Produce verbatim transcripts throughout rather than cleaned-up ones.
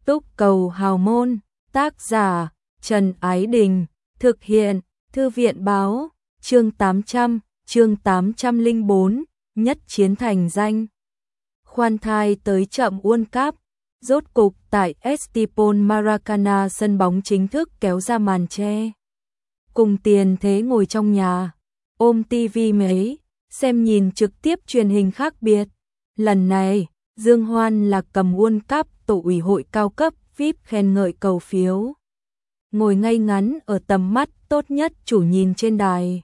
Túc cầu hào môn, tác giả Trần Ái Đình, thực hiện Thư viện báo, chương tám trăm, chương tám trăm lẻ bốn, nhất chiến thành danh. Khoan thai tới chậm World Cup, rốt cục tại Estipon Maracana sân bóng chính thức kéo ra màn che. Cùng tiền thế ngồi trong nhà, ôm tivi mấy, xem nhìn trực tiếp truyền hình khác biệt. Lần này, Dương Hoan là cầm World Cup tổ ủy hội cao cấp vi ai pi khen ngợi cầu phiếu. Ngồi ngay ngắn ở tầm mắt tốt nhất chủ nhìn trên đài.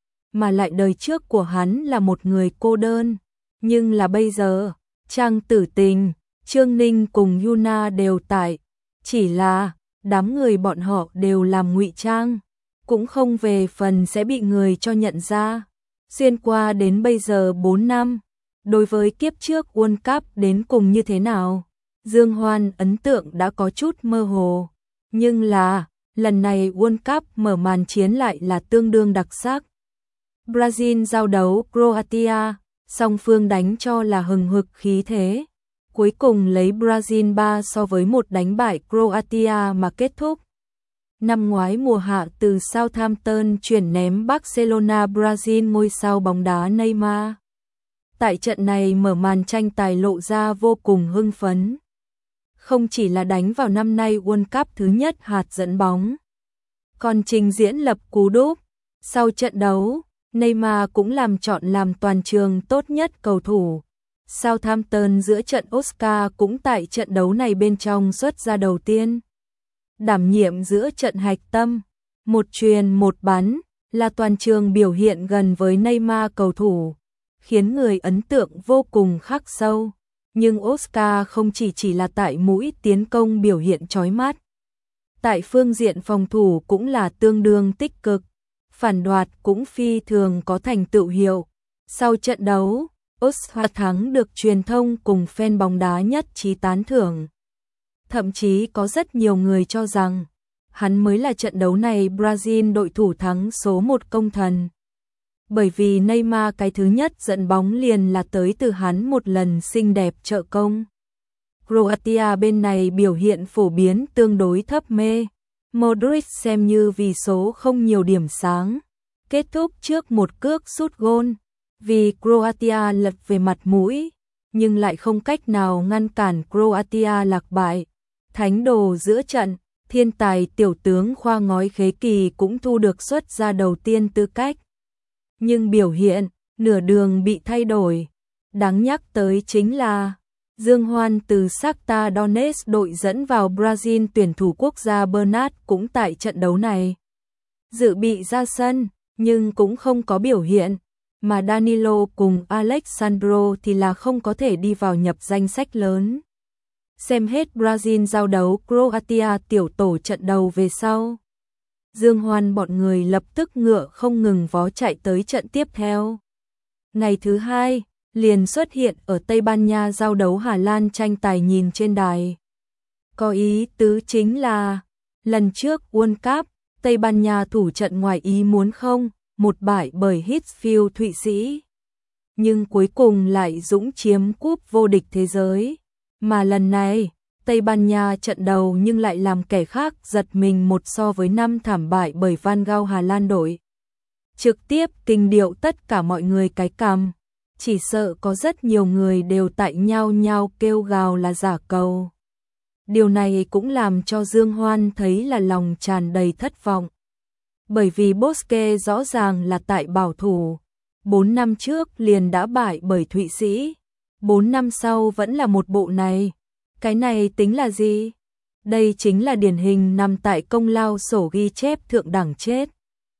Mà lại đời trước của hắn là một người cô đơn. Nhưng là bây giờ, Trang Tử Tình, Trương Ninh cùng Yuna đều tại. Chỉ là, đám người bọn họ đều làm ngụy trang. Cũng không về phần sẽ bị người cho nhận ra. Xuyên qua đến bây giờ bốn năm. Đối với kiếp trước World Cup đến cùng như thế nào, Dương Hoan ấn tượng đã có chút mơ hồ. Nhưng là, lần này World Cup mở màn chiến lại là tương đương đặc sắc. Brazil giao đấu Croatia, song phương đánh cho là hừng hực khí thế. Cuối cùng lấy Brazil ba so với một đánh bại Croatia mà kết thúc. Năm ngoái mùa hạ từ Southampton chuyển ném Barcelona Brazil ngôi sao bóng đá Neymar. Tại trận này mở màn tranh tài lộ ra vô cùng hưng phấn. Không chỉ là đánh vào năm nay World Cup thứ nhất hạt dẫn bóng, còn trình diễn lập cú đúp. Sau trận đấu, Neymar cũng làm chọn làm toàn trường tốt nhất cầu thủ. Southampton giữa trận Oscar cũng tại trận đấu này bên trong xuất ra đầu tiên. Đảm nhiệm giữa trận hạch tâm, một truyền một bắn, là toàn trường biểu hiện gần với Neymar cầu thủ, khiến người ấn tượng vô cùng khắc sâu. Nhưng Oscar không chỉ chỉ là tại mũi tiến công biểu hiện chói mắt. Tại phương diện phòng thủ cũng là tương đương tích cực, phản đoạt cũng phi thường có thành tựu hiệu. Sau trận đấu, Oscar thắng được truyền thông cùng fan bóng đá nhất trí tán thưởng. Thậm chí có rất nhiều người cho rằng, hắn mới là trận đấu này Brazil đội thủ thắng số một công thần. Bởi vì Neymar cái thứ nhất dẫn bóng liền là tới từ hắn một lần xinh đẹp trợ công. Croatia bên này biểu hiện phổ biến tương đối thấp mê. Modric xem như vì số không nhiều điểm sáng. Kết thúc trước một cước sút gôn. Vì Croatia lật về mặt mũi, nhưng lại không cách nào ngăn cản Croatia lạc bại. Thánh đồ giữa trận, thiên tài tiểu tướng Khoa Ngói Khế Kỳ cũng thu được xuất ra đầu tiên tư cách. Nhưng biểu hiện, nửa đường bị thay đổi. Đáng nhắc tới chính là, Dương Hoan từ Shakhtar Donetsk đội dẫn vào Brazil tuyển thủ quốc gia Bernat cũng tại trận đấu này. Dự bị ra sân, nhưng cũng không có biểu hiện. Mà Danilo cùng Alexandro thì là không có thể đi vào nhập danh sách lớn. Xem hết Brazil giao đấu Croatia tiểu tổ trận đầu về sau. Dương Hoan bọn người lập tức ngựa không ngừng vó chạy tới trận tiếp theo. Ngày thứ hai, liền xuất hiện ở Tây Ban Nha giao đấu Hà Lan tranh tài nhìn trên đài. Có ý tứ chính là, lần trước World Cup, Tây Ban Nha thủ trận ngoài ý muốn không, một bại bởi Huddersfield Thụy Sĩ. Nhưng cuối cùng lại dũng chiếm cúp vô địch thế giới. Mà lần này, Tây Ban Nha trận đầu nhưng lại làm kẻ khác giật mình một so với năm thảm bại bởi Van Gaal Hà Lan đội. Trực tiếp kinh điệu tất cả mọi người cái cằm, chỉ sợ có rất nhiều người đều tại nhau nhau kêu gào là giả cầu. Điều này cũng làm cho Dương Hoan thấy là lòng tràn đầy thất vọng. Bởi vì Bosque rõ ràng là tại bảo thủ, bốn năm trước liền đã bại bởi Thụy Sĩ, bốn năm sau vẫn là một bộ này. Cái này tính là gì? Đây chính là điển hình nằm tại công lao sổ ghi chép thượng đẳng chết.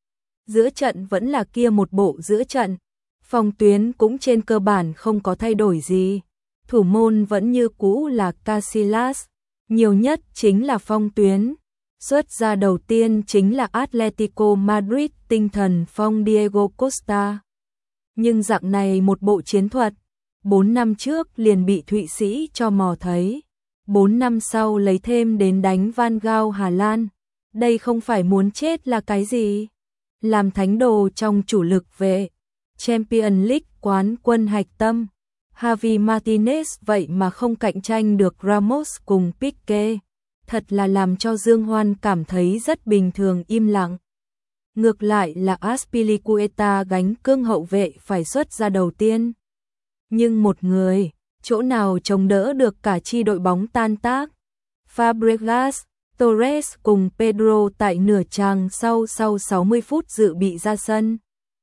Giữa trận vẫn là kia một bộ giữa trận, phòng tuyến cũng trên cơ bản không có thay đổi gì. Thủ môn vẫn như cũ là Casillas, nhiều nhất chính là phong tuyến. Xuất ra đầu tiên chính là Atletico Madrid tinh thần phong Diego Costa. Nhưng dạng này một bộ chiến thuật, bốn năm trước liền bị Thụy Sĩ cho mò thấy. bốn năm sau lấy thêm đến đánh Van Gaal Hà Lan. Đây không phải muốn chết là cái gì? Làm thánh đồ trong chủ lực vệ. Champions League quán quân hạch tâm. Javi Martinez vậy mà không cạnh tranh được Ramos cùng Pique. thật là làm cho Dương Hoan cảm thấy rất bình thường im lặng. Ngược lại là Azpilicueta gánh cương hậu vệ phải xuất ra đầu tiên. Nhưng một người, chỗ nào chống đỡ được cả chi đội bóng tan tác. Fabregas, Torres cùng Pedro tại nửa chàng sau sau sáu mươi phút dự bị ra sân.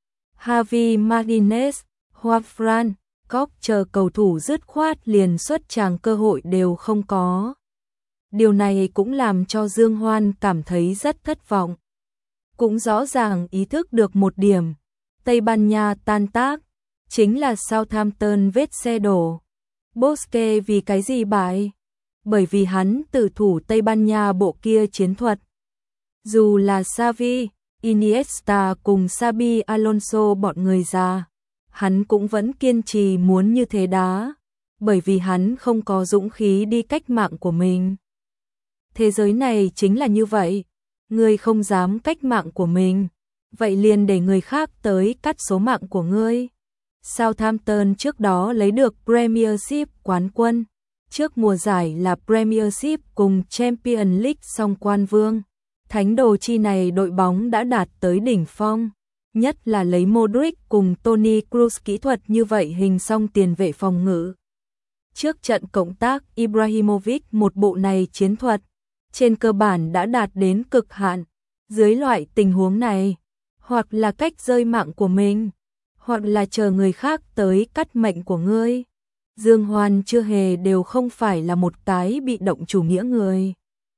Javi Martinez, Juanfran, Koch chờ cầu thủ dứt khoát liền xuất tràng cơ hội đều không có. Điều này cũng làm cho Dương Hoan cảm thấy rất thất vọng. Cũng rõ ràng ý thức được một điểm, Tây Ban Nha tan tác, chính là Southampton vết xe đổ. Bosque vì cái gì bại? Bởi vì hắn tử thủ Tây Ban Nha bộ kia chiến thuật. Dù là Xavi, Iniesta cùng Xabi Alonso bọn người già, hắn cũng vẫn kiên trì muốn như thế đá, bởi vì hắn không có dũng khí đi cách mạng của mình. Thế giới này chính là như vậy, ngươi không dám cách mạng của mình, vậy liền để người khác tới cắt số mạng của ngươi. Southampton trước đó lấy được Premiership quán quân, trước mùa giải là Premiership cùng Champions League song quan vương. Thánh đồ chi này đội bóng đã đạt tới đỉnh phong, nhất là lấy Modric cùng Toni Kroos kỹ thuật như vậy hình song tiền vệ phòng ngự. Trước trận cộng tác Ibrahimovic một bộ này chiến thuật, trên cơ bản đã đạt đến cực hạn. Dưới loại tình huống này, hoặc là cách rơi mạng của mình, hoặc là chờ người khác tới cắt mệnh của ngươi. Dương Hoan chưa hề đều không phải là một cái bị động chủ nghĩa người.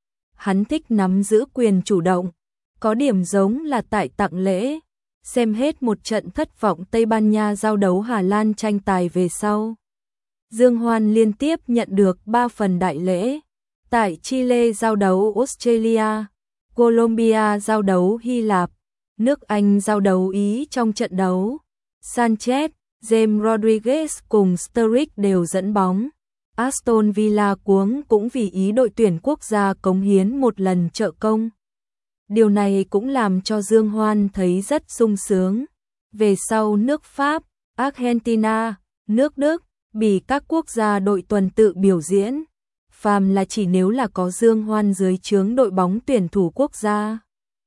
Hắn thích nắm giữ quyền chủ động, có điểm giống là tại tặng lễ, xem hết một trận thất vọng Tây Ban Nha giao đấu Hà Lan tranh tài về sau. Dương Hoan liên tiếp nhận được ba phần đại lễ, tại Chile giao đấu Australia, Colombia giao đấu Hy Lạp, nước Anh giao đấu Ý trong trận đấu. Sanchez, James Rodriguez cùng Sturridge đều dẫn bóng. Aston Villa cuống cũng vì ý đội tuyển quốc gia cống hiến một lần trợ công. Điều này cũng làm cho Dương Hoan thấy rất sung sướng. Về sau nước Pháp, Argentina, nước Đức, Bỉ các quốc gia đội tuần tự biểu diễn. Phàm là chỉ nếu là có Dương Hoan dưới trướng đội bóng tuyển thủ quốc gia,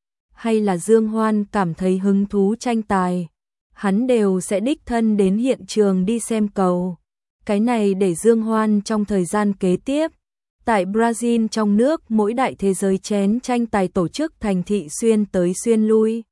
hay là Dương Hoan cảm thấy hứng thú tranh tài, hắn đều sẽ đích thân đến hiện trường đi xem cầu. Cái này để Dương Hoan trong thời gian kế tiếp, tại Brazil trong nước mỗi đại thế giới chén tranh tài tổ chức thành thị xuyên tới xuyên lui.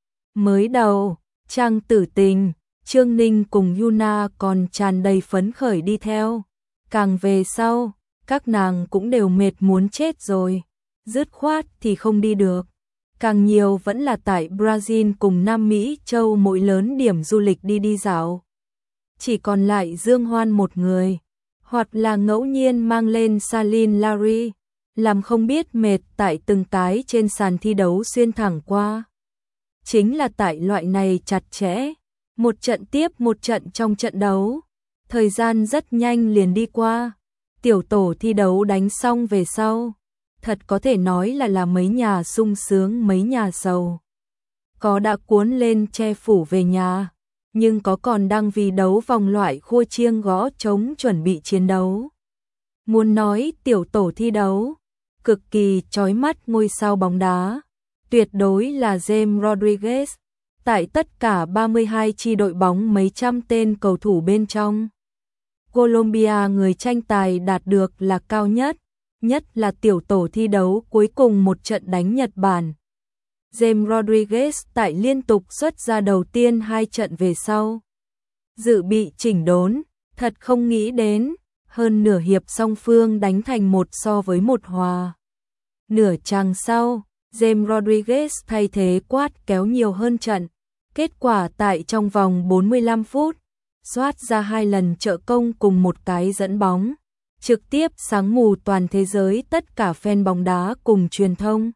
Mới đầu, Trang Tử Tình, Trương Ninh cùng Yuna còn tràn đầy phấn khởi đi theo. Càng về sau, các nàng cũng đều mệt muốn chết rồi, dứt khoát thì không đi được. Càng nhiều vẫn là tại Brazil cùng Nam Mỹ châu mỗi lớn điểm du lịch đi đi dạo. Chỉ còn lại Dương Hoan một người, hoặc là ngẫu nhiên mang lên Salin Larry, làm không biết mệt tại từng cái trên sàn thi đấu xuyên thẳng qua. Chính là tại loại này chặt chẽ, một trận tiếp một trận trong trận đấu, thời gian rất nhanh liền đi qua. Tiểu tổ thi đấu đánh xong về sau, thật có thể nói là là mấy nhà sung sướng mấy nhà sầu. Có đã cuốn lên che phủ về nhà, nhưng có còn đang vì đấu vòng loại khua chiêng gõ trống chuẩn bị chiến đấu. Muốn nói tiểu tổ thi đấu, cực kỳ chói mắt ngôi sao bóng đá, tuyệt đối là James Rodriguez, tại tất cả ba mươi hai chi đội bóng mấy trăm tên cầu thủ bên trong. Colombia người tranh tài đạt được là cao nhất, nhất là tiểu tổ thi đấu cuối cùng một trận đánh Nhật Bản. James Rodriguez tại liên tục xuất ra đầu tiên hai trận về sau. Dự bị chỉnh đốn, thật không nghĩ đến, hơn nửa hiệp song phương đánh thành một so với một hòa. Nửa chàng sau, James Rodriguez thay thế quát kéo nhiều hơn trận. Kết quả tại trong vòng bốn mươi lăm phút, soát ra hai lần trợ công cùng một cái dẫn bóng, trực tiếp sáng mù toàn thế giới tất cả fan bóng đá cùng truyền thông.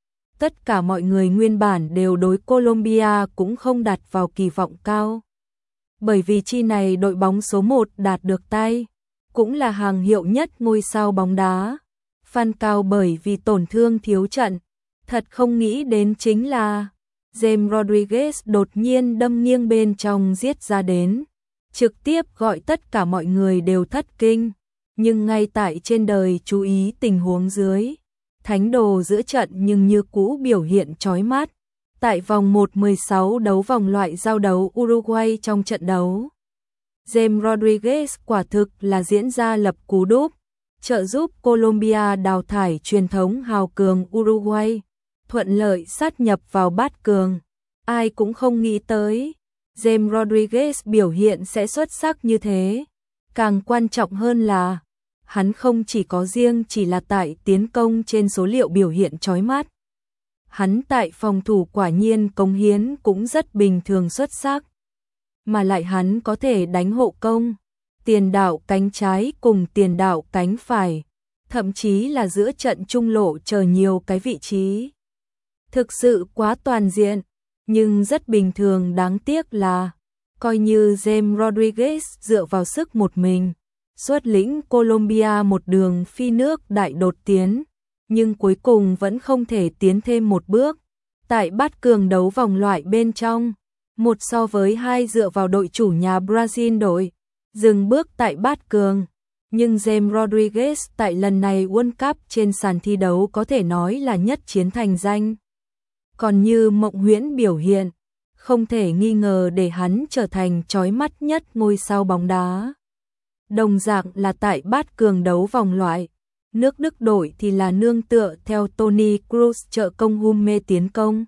Tất cả mọi người nguyên bản đều đối Colombia cũng không đặt vào kỳ vọng cao. Bởi vì chi này đội bóng số một đạt được tay, cũng là hàng hiệu nhất ngôi sao bóng đá. Fan cao bởi vì tổn thương thiếu trận, thật không nghĩ đến chính là James Rodriguez đột nhiên đâm nghiêng bên trong giết ra đến, trực tiếp gọi tất cả mọi người đều thất kinh, nhưng ngay tại trên đời chú ý tình huống dưới, thánh đồ giữa trận nhưng như cũ biểu hiện chói mắt. Tại vòng một mười sáu đấu vòng loại giao đấu Uruguay trong trận đấu, James Rodriguez quả thực là diễn ra lập cú đúp, trợ giúp Colombia đào thải truyền thống hào cường Uruguay, thuận lợi sát nhập vào bát cường. Ai cũng không nghĩ tới, James Rodriguez biểu hiện sẽ xuất sắc như thế. Càng quan trọng hơn là, hắn không chỉ có riêng chỉ là tại tiến công trên số liệu biểu hiện chói mắt. Hắn tại phòng thủ quả nhiên cống hiến cũng rất bình thường xuất sắc. Mà lại hắn có thể đánh hộ công, tiền đạo cánh trái cùng tiền đạo cánh phải, thậm chí là giữa trận trung lộ chờ nhiều cái vị trí. Thực sự quá toàn diện, nhưng rất bình thường. Đáng tiếc là, coi như James Rodriguez dựa vào sức một mình, xuất lĩnh Colombia một đường phi nước đại đột tiến, nhưng cuối cùng vẫn không thể tiến thêm một bước. Tại bát cường đấu vòng loại bên trong, một so với hai dựa vào đội chủ nhà Brazil đội, dừng bước tại bát cường. Nhưng James Rodriguez tại lần này World Cup trên sàn thi đấu có thể nói là nhất chiến thành danh. Còn như mộng huyễn biểu hiện, không thể nghi ngờ để hắn trở thành chói mắt nhất ngôi sao bóng đá. Đồng dạng là tại bát cường đấu vòng loại, nước Đức đội thì là nương tựa theo Toni Kroos trợ công Hummels tiến công.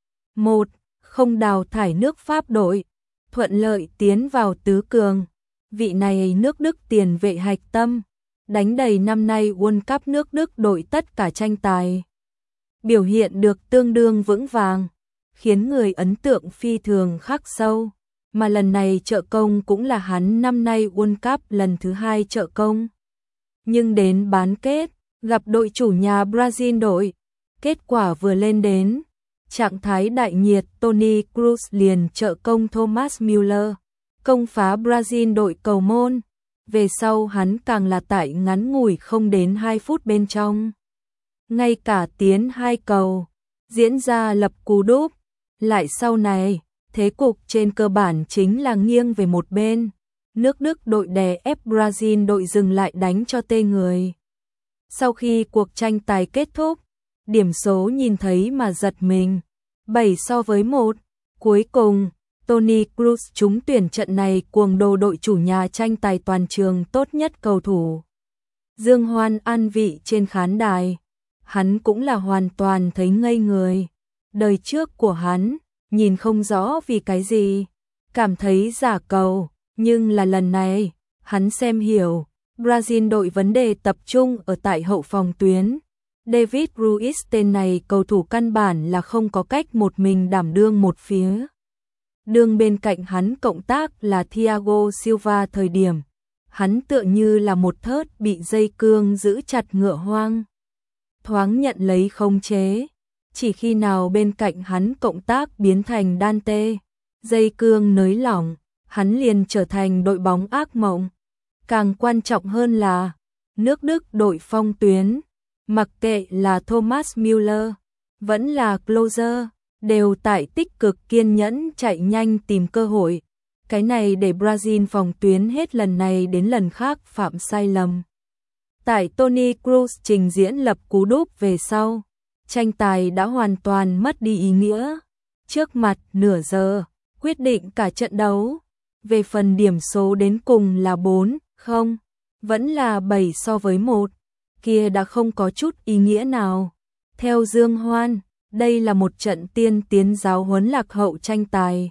Một không đào thải nước Pháp đội, thuận lợi tiến vào tứ cường. Vị này nước Đức tiền vệ hạch tâm, đánh đầy năm nay World Cup nước Đức đội tất cả tranh tài. Biểu hiện được tương đương vững vàng, khiến người ấn tượng phi thường khắc sâu. Mà lần này trợ công cũng là hắn năm nay World Cup lần thứ hai trợ công. Nhưng đến bán kết, gặp đội chủ nhà Brazil đội, kết quả vừa lên đến, trạng thái đại nhiệt Toni Kroos liền trợ công Thomas Müller, công phá Brazil đội cầu môn. Về sau hắn càng là tại ngắn ngủi không đến hai phút bên trong, ngay cả tiến hai cầu, diễn ra lập cú đúp. Lại sau này, thế cục trên cơ bản chính là nghiêng về một bên. Nước Đức đội đè ép Brazil đội dừng lại đánh cho tê người. Sau khi cuộc tranh tài kết thúc, điểm số nhìn thấy mà giật mình, bảy so với một. Cuối cùng, Toni Kroos trúng tuyển trận này cuồng đồ đội chủ nhà tranh tài toàn trường tốt nhất cầu thủ. Dương hoan an vị trên khán đài, hắn cũng là hoàn toàn thấy ngây người. Đời trước của hắn, nhìn không rõ vì cái gì, cảm thấy giả cầu, nhưng là lần này, hắn xem hiểu, Brazil đội vấn đề tập trung ở tại hậu phòng tuyến. David Ruiz tên này cầu thủ căn bản là không có cách một mình đảm đương một phía. Đường bên cạnh hắn cộng tác là Thiago Silva thời điểm, hắn tựa như là một thớt bị dây cương giữ chặt ngựa hoang. Thoáng nhận lấy khống chế, chỉ khi nào bên cạnh hắn cộng tác biến thành đan tê, dây cương nới lỏng, hắn liền trở thành đội bóng ác mộng. Càng quan trọng hơn là, nước Đức đội phong tuyến, mặc kệ là Thomas Müller, vẫn là Klose, đều tại tích cực kiên nhẫn chạy nhanh tìm cơ hội. Cái này để Brazil phòng tuyến hết lần này đến lần khác phạm sai lầm. Tại Toni Kroos trình diễn lập cú đúp về sau, tranh tài đã hoàn toàn mất đi ý nghĩa. Trước mặt nửa giờ, quyết định cả trận đấu. Về phần điểm số đến cùng là bốn không, vẫn là bảy so với một, kia đã không có chút ý nghĩa nào. Theo Dương Hoan, đây là một trận tiên tiến giáo huấn lạc hậu tranh tài.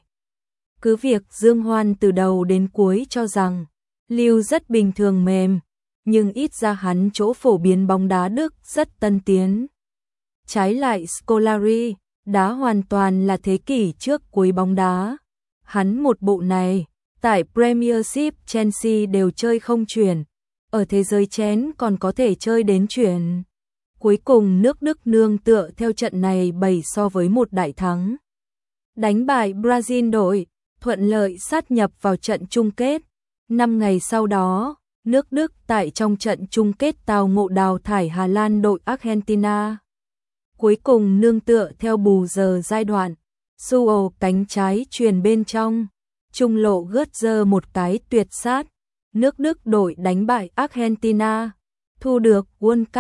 Cứ việc Dương Hoan từ đầu đến cuối cho rằng Lưu rất bình thường mềm, nhưng ít ra hắn chỗ phổ biến bóng đá Đức rất tân tiến. Trái lại Scolari, đá hoàn toàn là thế kỷ trước cuối bóng đá. Hắn một bộ này, tại Premiership Chelsea đều chơi không chuyển, ở thế giới chén còn có thể chơi đến chuyển. Cuối cùng nước Đức nương tựa theo trận này bảy so với một đại thắng, đánh bại Brazil đội, thuận lợi sát nhập vào trận chung kết. Năm ngày sau đó, nước Đức tại trong trận chung kết tao ngộ đào thải Hà Lan đội Argentina. Cuối cùng nương tựa theo bù giờ giai đoạn, Suo cánh trái truyền bên trong, trung lộ gớt dơ một cái tuyệt sát, nước Đức đội đánh bại Argentina, thu được World Cup.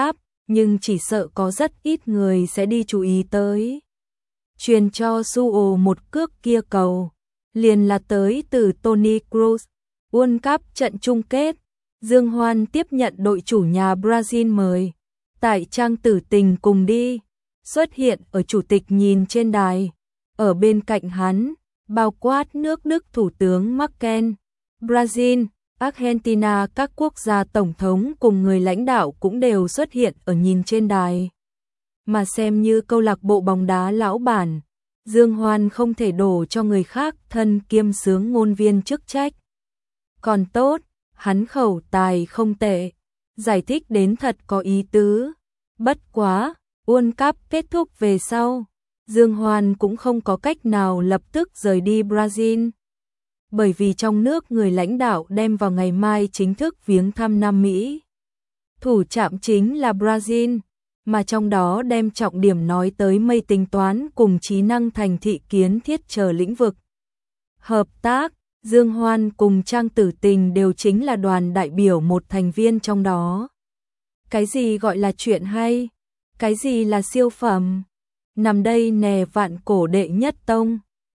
nhưng chỉ sợ có rất ít người sẽ đi chú ý tới. Truyền cho Suo một cước kia cầu, liền là tới từ Toni Kroos. World Cup trận chung kết, Dương Hoan tiếp nhận đội chủ nhà Brazil mời. Tại trang tử tình cùng đi, xuất hiện ở chủ tịch nhìn trên đài. Ở bên cạnh hắn, bao quát nước Đức Thủ tướng Merkel, Brazil, Argentina, các quốc gia tổng thống cùng người lãnh đạo cũng đều xuất hiện ở nhìn trên đài. Mà xem như câu lạc bộ bóng đá lão bản, Dương Hoan không thể đổ cho người khác thân kiêm sướng ngôn viên chức trách. Còn tốt, hắn khẩu tài không tệ, giải thích đến thật có ý tứ. Bất quá, World Cup kết thúc về sau, Dương Hoan cũng không có cách nào lập tức rời đi Brazil. Bởi vì trong nước người lãnh đạo đem vào ngày mai chính thức viếng thăm Nam Mỹ. Thủ trạm chính là Brazil, mà trong đó đem trọng điểm nói tới mây tính toán cùng trí năng thành thị kiến thiết chờ lĩnh vực. Hợp tác, Dương Hoan cùng Trang Tử Tình đều chính là đoàn đại biểu một thành viên trong đó. Cái gì gọi là chuyện hay? Cái gì là siêu phẩm? Nằm đây nè vạn cổ đệ nhất tông.